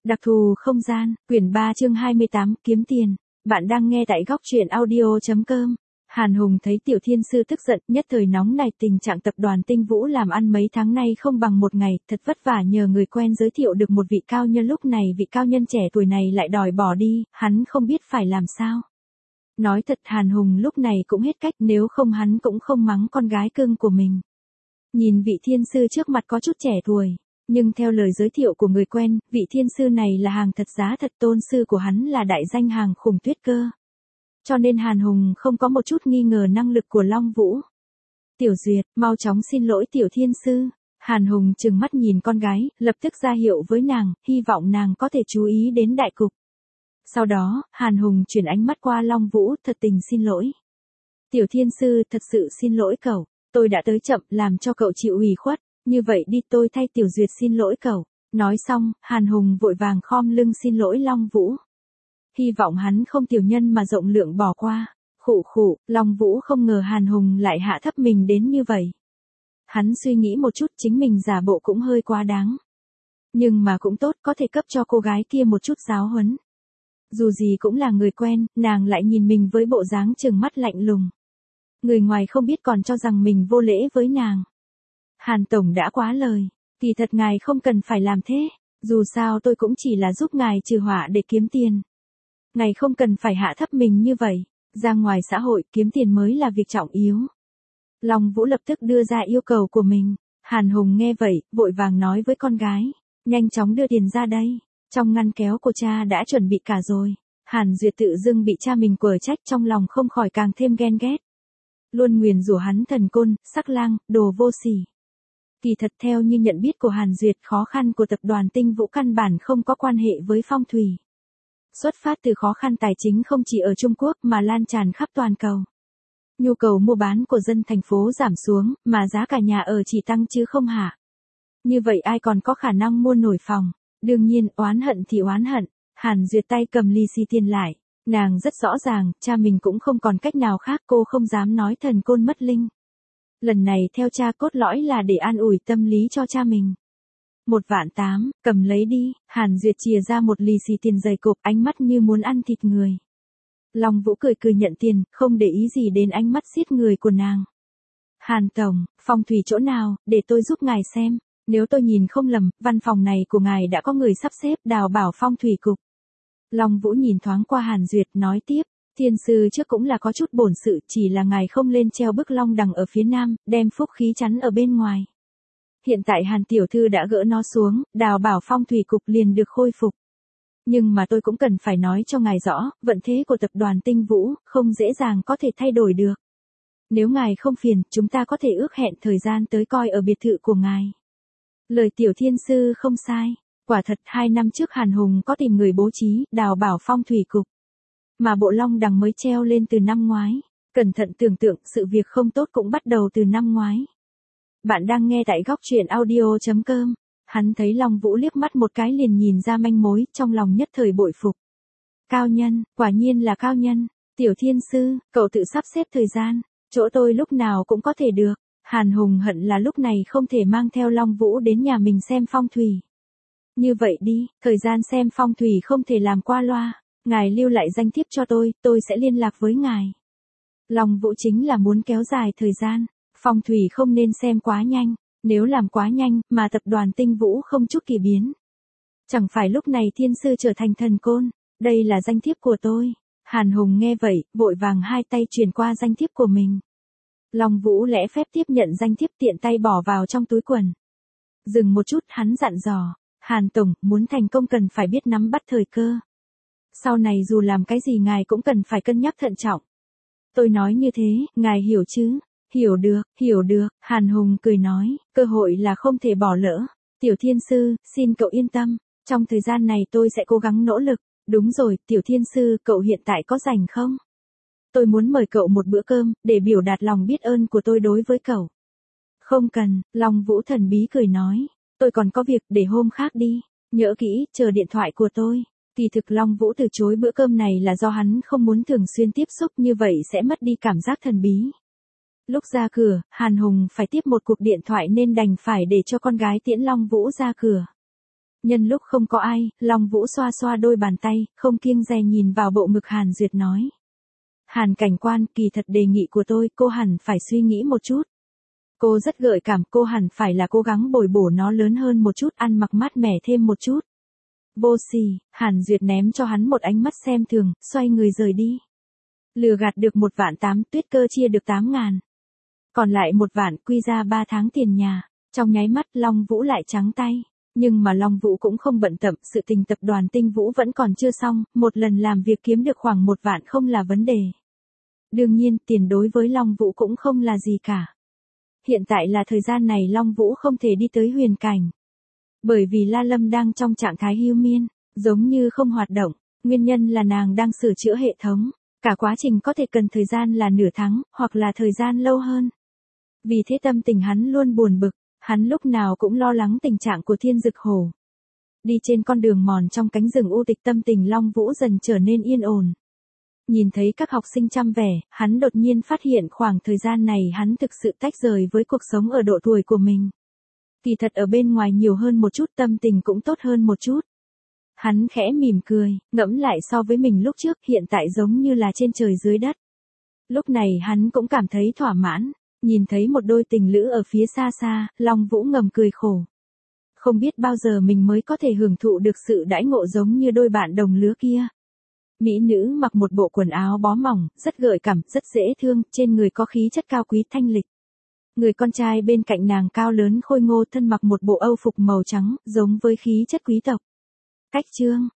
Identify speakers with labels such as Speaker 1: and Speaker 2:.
Speaker 1: Đặc thù không gian, quyển 3 chương 28, kiếm tiền. Bạn đang nghe tại góc truyện audio.com. Hàn Hùng thấy Tiểu Thiên Sư tức giận, nhất thời nóng này tình trạng tập đoàn Tinh Vũ làm ăn mấy tháng nay không bằng một ngày, thật vất vả nhờ người quen giới thiệu được một vị cao nhân, lúc này vị cao nhân trẻ tuổi này lại đòi bỏ đi, hắn không biết phải làm sao. Nói thật Hàn Hùng lúc này cũng hết cách, nếu không hắn cũng không mắng con gái cưng của mình. Nhìn vị thiên sư trước mặt có chút trẻ tuổi. Nhưng theo lời giới thiệu của người quen, vị thiên sư này là hàng thật giá thật, tôn sư của hắn là đại danh hàng khủng Tuyết Cơ. Cho nên Hàn Hùng không có một chút nghi ngờ năng lực của Long Vũ. Tiểu Duyệt, mau chóng xin lỗi Tiểu Thiên Sư. Hàn Hùng trừng mắt nhìn con gái, lập tức ra hiệu với nàng, hy vọng nàng có thể chú ý đến đại cục. Sau đó, Hàn Hùng chuyển ánh mắt qua Long Vũ, thật tình xin lỗi. Tiểu Thiên Sư, thật sự xin lỗi cậu, tôi đã tới chậm làm cho cậu chịu ủy khuất. Như vậy đi, tôi thay Tiểu Duyệt xin lỗi cậu. Nói xong, Hàn Hùng vội vàng khom lưng xin lỗi Long Vũ. Hy vọng hắn không tiểu nhân mà rộng lượng bỏ qua. Khụ khụ, Long Vũ không ngờ Hàn Hùng lại hạ thấp mình đến như vậy. Hắn suy nghĩ một chút, chính mình giả bộ cũng hơi quá đáng. Nhưng mà cũng tốt, có thể cấp cho cô gái kia một chút giáo huấn. Dù gì cũng là người quen, nàng lại nhìn mình với bộ dáng trừng mắt lạnh lùng. Người ngoài không biết còn cho rằng mình vô lễ với nàng. Hàn Tổng đã quá lời, kỳ thật ngài không cần phải làm thế, dù sao tôi cũng chỉ là giúp ngài trừ họa để kiếm tiền. Ngài không cần phải hạ thấp mình như vậy, ra ngoài xã hội kiếm tiền mới là việc trọng yếu. Long Vũ lập tức đưa ra yêu cầu của mình, Hàn Hùng nghe vậy, vội vàng nói với con gái, nhanh chóng đưa tiền ra đây, trong ngăn kéo của cha đã chuẩn bị cả rồi. Hàn Duyệt tự dưng bị cha mình quở trách, trong lòng không khỏi càng thêm ghen ghét. Luôn nguyền rủa hắn thần côn, sắc lang, đồ vô sỉ. Kỳ thật theo như nhận biết của Hàn Duyệt, khó khăn của tập đoàn Tinh Vũ căn bản không có quan hệ với phong thủy. Xuất phát từ khó khăn tài chính không chỉ ở Trung Quốc mà lan tràn khắp toàn cầu. Nhu cầu mua bán của dân thành phố giảm xuống, mà giá cả nhà ở chỉ tăng chứ không hạ. Như vậy ai còn có khả năng mua nổi phòng? Đương nhiên, oán hận thì oán hận. Hàn Duyệt tay cầm lì xì tiền lại. Nàng rất rõ ràng, cha mình cũng không còn cách nào khác, cô không dám nói thần côn mất linh. Lần này theo cha cốt lõi là để an ủi tâm lý cho cha mình. 1.800.000, cầm lấy đi. Hàn Duyệt chìa ra một lì xì tiền dày cộp, ánh mắt như muốn ăn thịt người. Long Vũ cười cười nhận tiền, không để ý gì đến ánh mắt xiết người của nàng. Hàn Tổng, phong thủy chỗ nào, để tôi giúp ngài xem. Nếu tôi nhìn không lầm, văn phòng này của ngài đã có người sắp xếp, đào bảo phong thủy cục. Long Vũ nhìn thoáng qua Hàn Duyệt, nói tiếp. Thiên sư trước cũng là có chút bổn sự, chỉ là ngài không lên treo bức long đằng ở phía nam, đem phúc khí chắn ở bên ngoài. Hiện tại Hàn tiểu thư đã gỡ nó xuống, đào bảo phong thủy cục liền được khôi phục. Nhưng mà tôi cũng cần phải nói cho ngài rõ, vận thế của tập đoàn Tinh Vũ không dễ dàng có thể thay đổi được. Nếu ngài không phiền, chúng ta có thể ước hẹn thời gian tới coi ở biệt thự của ngài. Lời Tiểu Thiên Sư không sai, quả thật 2 năm trước Hàn Hùng có tìm người bố trí đào bảo phong thủy cục. Mà bộ long đằng mới treo lên từ năm ngoái. Cẩn thận tưởng tượng, sự việc không tốt cũng bắt đầu từ năm ngoái. Bạn đang nghe tại góc truyện audio.com. Hắn thấy Long Vũ liếc mắt một cái liền nhìn ra manh mối, trong lòng nhất thời bội phục. Cao nhân, quả nhiên là cao nhân. Tiểu Thiên Sư, cậu tự sắp xếp thời gian, chỗ tôi lúc nào cũng có thể được. Hàn Hùng hận là lúc này không thể mang theo Long Vũ đến nhà mình xem phong thủy. Như vậy đi, thời gian xem phong thủy không thể làm qua loa. Ngài lưu lại danh thiếp cho tôi sẽ liên lạc với ngài. Long Vũ chính là muốn kéo dài thời gian, phong thủy không nên xem quá nhanh, nếu làm quá nhanh mà tập đoàn Tinh Vũ không chút kỳ biến. Chẳng phải lúc này thiên sư trở thành thần côn, đây là danh thiếp của tôi. Hàn Hùng nghe vậy, vội vàng hai tay truyền qua danh thiếp của mình. Long Vũ lễ phép tiếp nhận danh thiếp, tiện tay bỏ vào trong túi quần. Dừng một chút, hắn dặn dò, Hàn Tổng, muốn thành công cần phải biết nắm bắt thời cơ. Sau này dù làm cái gì ngài cũng cần phải cân nhắc thận trọng. Tôi nói như thế, ngài hiểu chứ? Hiểu được, Hàn Hùng cười nói, cơ hội là không thể bỏ lỡ. Tiểu Thiên Sư, xin cậu yên tâm, trong thời gian này tôi sẽ cố gắng nỗ lực. Đúng rồi, Tiểu Thiên Sư, cậu hiện tại có rảnh không? Tôi muốn mời cậu một bữa cơm, để biểu đạt lòng biết ơn của tôi đối với cậu. Không cần, Long Vũ thần bí cười nói, tôi còn có việc, để hôm khác đi. Nhớ kỹ, chờ điện thoại của tôi. Kỳ thực Long Vũ từ chối bữa cơm này là do hắn không muốn thường xuyên tiếp xúc, như vậy sẽ mất đi cảm giác thần bí. Lúc ra cửa, Hàn Hùng phải tiếp một cuộc điện thoại nên đành phải để cho con gái tiễn Long Vũ ra cửa. Nhân lúc không có ai, Long Vũ xoa xoa đôi bàn tay, không kiêng dè nhìn vào bộ ngực Hàn Duyệt nói. Hàn cảnh quan, kỳ thật đề nghị của tôi, cô hẳn phải suy nghĩ một chút. Cô rất gợi cảm, cô hẳn phải là cố gắng bồi bổ nó lớn hơn một chút, ăn mặc mát mẻ thêm một chút. Vô sỉ, Hàn Duyệt ném cho hắn một ánh mắt xem thường, xoay người rời đi. Lừa gạt được 1.800.000, Tuyết Cơ chia được 8.000. Còn lại 1.000.000 quy ra 3 tháng tiền nhà. Trong nháy mắt Long Vũ lại trắng tay. Nhưng mà Long Vũ cũng không bận tâm, sự tình tập đoàn Tinh Vũ vẫn còn chưa xong, một lần làm việc kiếm được khoảng 1.000.000 không là vấn đề. Đương nhiên, tiền đối với Long Vũ cũng không là gì cả. Hiện tại là thời gian này Long Vũ không thể đi tới huyền cảnh. Bởi vì La Lâm đang trong trạng thái hưu miên, giống như không hoạt động, nguyên nhân là nàng đang sửa chữa hệ thống, cả quá trình có thể cần thời gian là nửa tháng, hoặc là thời gian lâu hơn. Vì thế tâm tình hắn luôn buồn bực, hắn lúc nào cũng lo lắng tình trạng của Thiên Dực Hổ. Đi trên con đường mòn trong cánh rừng u tịch, tâm tình Long Vũ dần trở nên yên ổn. Nhìn thấy các học sinh chăm vẻ, hắn đột nhiên phát hiện khoảng thời gian này hắn thực sự tách rời với cuộc sống ở độ tuổi của mình. Kỳ thật ở bên ngoài nhiều hơn một chút, tâm tình cũng tốt hơn một chút. Hắn khẽ mỉm cười, ngẫm lại so với mình lúc trước, hiện tại giống như là trên trời dưới đất. Lúc này hắn cũng cảm thấy thỏa mãn, nhìn thấy một đôi tình lữ ở phía xa xa, Long Vũ ngầm cười khổ. Không biết bao giờ mình mới có thể hưởng thụ được sự đãi ngộ giống như đôi bạn đồng lứa kia. Mỹ nữ mặc một bộ quần áo bó mỏng, rất gợi cảm, rất dễ thương, trên người có khí chất cao quý thanh lịch. Người con trai bên cạnh nàng cao lớn khôi ngô, thân mặc một bộ âu phục màu trắng, giống với khí chất quý tộc. Cách chương